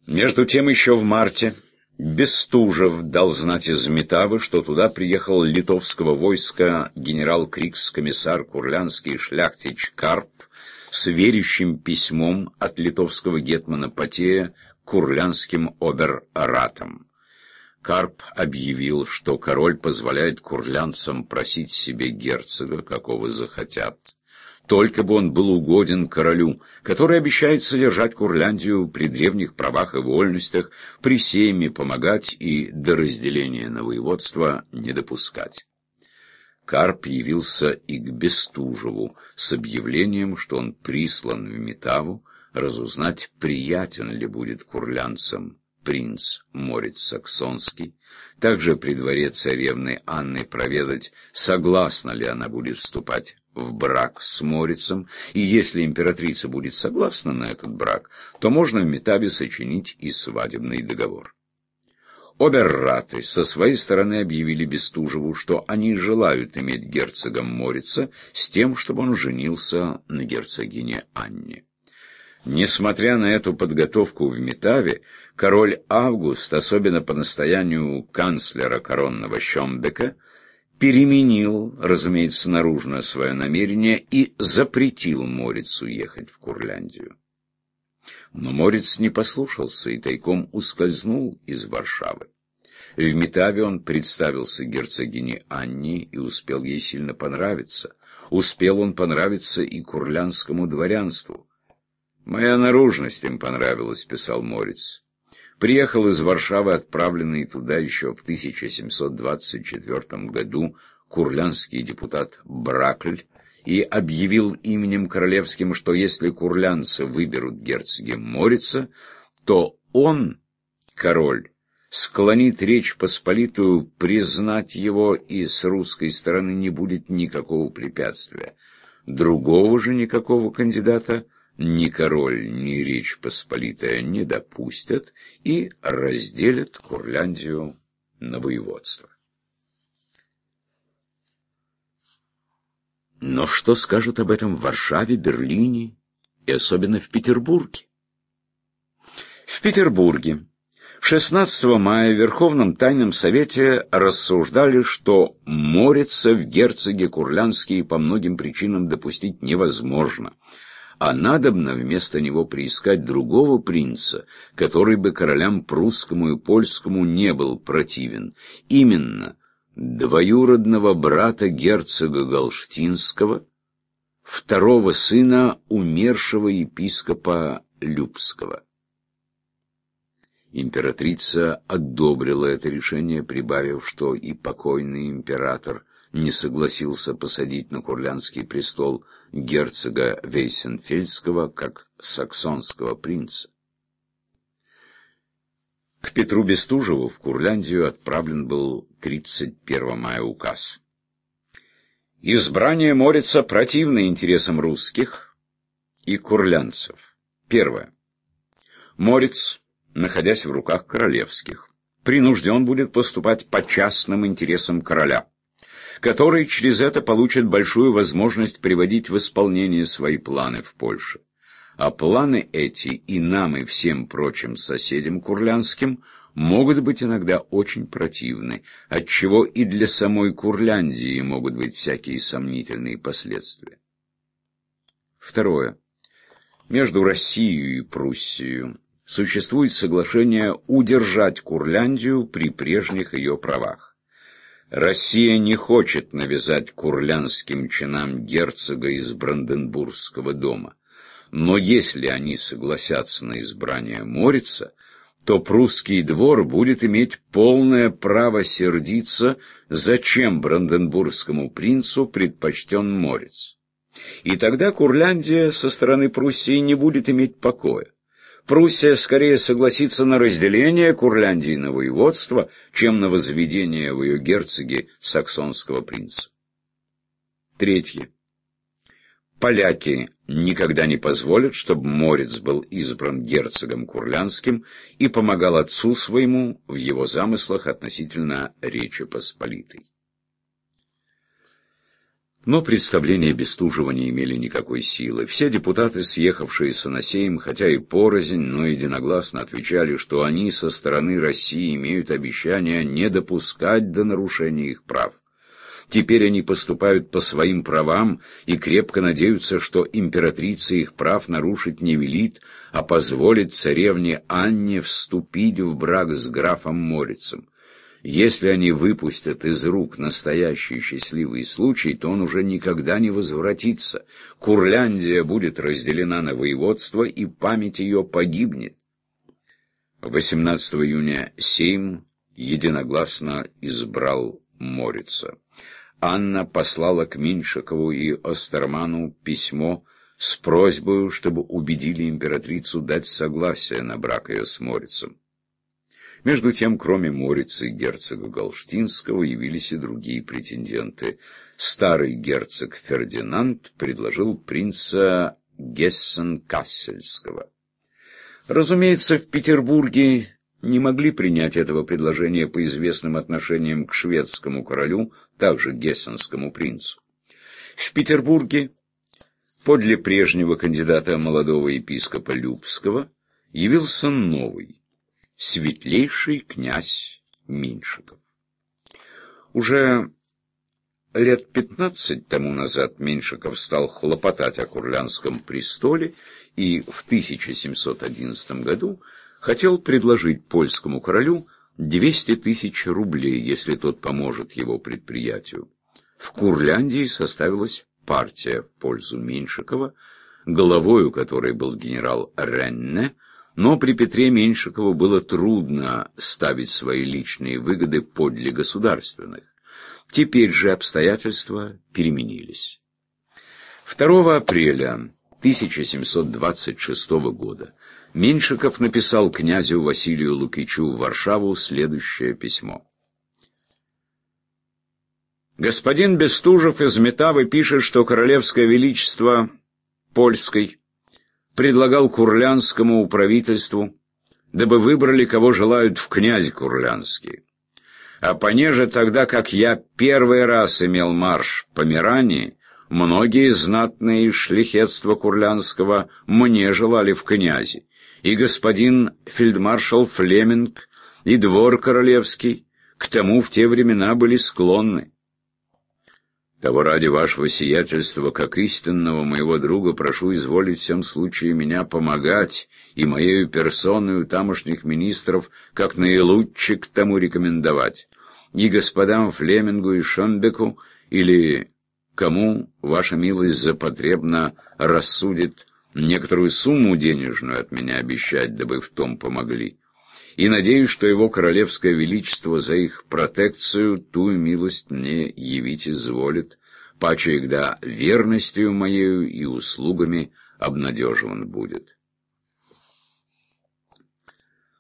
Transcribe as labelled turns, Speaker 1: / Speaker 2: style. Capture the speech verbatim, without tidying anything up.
Speaker 1: Между тем, еще в марте Бестужев дал знать из Метавы, что туда приехал литовского войска генерал-крикс-комиссар курлянский шляхтич Карп с верящим письмом от литовского гетмана Потея курлянским обер-ратам. Карп объявил, что король позволяет курлянцам просить себе герцога, какого захотят, только бы он был угоден королю, который обещает содержать Курляндию при древних правах и вольностях, при сейме помогать и до разделения на воеводство не допускать. Карп явился и к Бестужеву с объявлением, что он прислан в Метаву разузнать, приятен ли будет курлянцам принц Морец Саксонский, также при дворе царевны Анны проведать, согласна ли она будет вступать в брак с Морицем, и если императрица будет согласна на этот брак, то можно в Метаве сочинить и свадебный договор. Обер-раты со своей стороны объявили Бестужеву, что они желают иметь герцогом Морица с тем, чтобы он женился на герцогине Анне. Несмотря на эту подготовку в Метаве, король Август, особенно по настоянию канцлера коронного Щомбека, переменил, разумеется, наружно свое намерение и запретил Морицу ехать в Курляндию. Но Морец не послушался и тайком ускользнул из Варшавы. В Метаве он представился герцогине Анне и успел ей сильно понравиться. Успел он понравиться и курлянскому дворянству. «Моя наружность им понравилась», — писал Морец. Приехал из Варшавы, отправленный туда еще в тысяча семьсот двадцать четвёртом году, курлянский депутат Бракль, и объявил именем королевским, что если курлянцы выберут герцога Морица, то он, король, склонит Речь Посполитую признать его, и с русской стороны не будет никакого препятствия. Другого же никакого кандидата ни король, ни Речь Посполитая не допустят и разделят Курляндию на воеводство. Но что скажут об этом в Варшаве, Берлине и особенно в Петербурге? В Петербурге шестнадцатого мая в Верховном Тайном Совете рассуждали, что Морица в герцоги курлянские по многим причинам допустить невозможно, а надобно вместо него приискать другого принца, который бы королям прусскому и польскому не был противен, именно двоюродного брата герцога Галштинского, второго сына умершего епископа Любского. Императрица одобрила это решение, прибавив, что и покойный император не согласился посадить на курлянский престол герцога Вейсенфельдского как саксонского принца. К Петру Бестужеву в Курляндию отправлен был тридцать первого мая указ. Избрание Морица противно интересам русских и курлянцев. Первое. Морец, находясь в руках королевских, принужден будет поступать по частным интересам короля, который через это получит большую возможность приводить в исполнение свои планы в Польше. А планы эти и нам, и всем прочим соседям курлянским могут быть иногда очень противны, отчего и для самой Курляндии могут быть всякие сомнительные последствия. Второе. Между Россией и Пруссией существует соглашение удержать Курляндию при прежних ее правах. Россия не хочет навязать курлянским чинам герцога из Бранденбургского дома. Но если они согласятся на избрание Морица, то прусский двор будет иметь полное право сердиться, зачем Бранденбургскому принцу предпочтен Морец. И тогда Курляндия со стороны Пруссии не будет иметь покоя. Пруссия скорее согласится на разделение Курляндии на воеводство, чем на возведение в ее герцоги саксонского принца. Третье. Поляки никогда не позволят, чтобы Морец был избран герцогом курлянским и помогал отцу своему в его замыслах относительно Речи Посполитой. Но представления Бестужева не имели никакой силы. Все депутаты, съехавшиеся на Сейм, хотя и порознь, но единогласно отвечали, что они со стороны России имеют обещание не допускать до нарушения их прав. Теперь они поступают по своим правам и крепко надеются, что императрица их прав нарушить не велит, а позволит царевне Анне вступить в брак с графом Морицем. Если они выпустят из рук настоящий счастливый случай, то он уже никогда не возвратится. Курляндия будет разделена на воеводство, и память ее погибнет. восемнадцатого июня Сейм единогласно избрал Морица. Анна послала к Меньшикову и Остерману письмо с просьбой, чтобы убедили императрицу дать согласие на брак ее с Морицем. Между тем, кроме Морица и герцога Галштинского, явились и другие претенденты. Старый герцог Фердинанд предложил принца Гессен-Кассельского. Разумеется, в Петербурге не могли принять этого предложения по известным отношениям к шведскому королю, также гессенскому принцу. В Петербурге подле прежнего кандидата молодого епископа Любского явился новый, светлейший князь Меньшиков. Уже лет пятнадцать тому назад Меньшиков стал хлопотать о Курляндском престоле и в тысяча семьсот одиннадцатом году хотел предложить польскому королю двести тысяч рублей, если тот поможет его предприятию. В Курляндии составилась партия в пользу Меньшикова, главою которой был генерал Ренне, но при Петре Меньшикову было трудно ставить свои личные выгоды подле государственных. Теперь же обстоятельства переменились. второго апреля тысяча семьсот двадцать шестого года Меньшиков написал князю Василию Лукичу в Варшаву следующее письмо. «Господин Бестужев из Метавы пишет, что королевское величество польской предлагал Курлянскому правительству, дабы выбрали, кого желают в князи Курлянские. А понеже тогда, как я первый раз имел марш по Мирании, многие знатные из шляхетства Курлянского мне желали в князи, и господин фельдмаршал Флеминг, и двор королевский к тому в те времена были склонны. Того ради вашего сиятельства, как истинного моего друга, прошу изволить в всем случае меня помогать и моею персоною тамошних министров как наилучше к тому рекомендовать. И господам Флемингу и Шонбеку, или кому ваша милость запотребно рассудит некоторую сумму денежную от меня обещать, дабы в том помогли. И надеюсь, что его королевское величество за их протекцию ту милость мне явить изволит, паче когда верностью моею и услугами обнадеживан будет».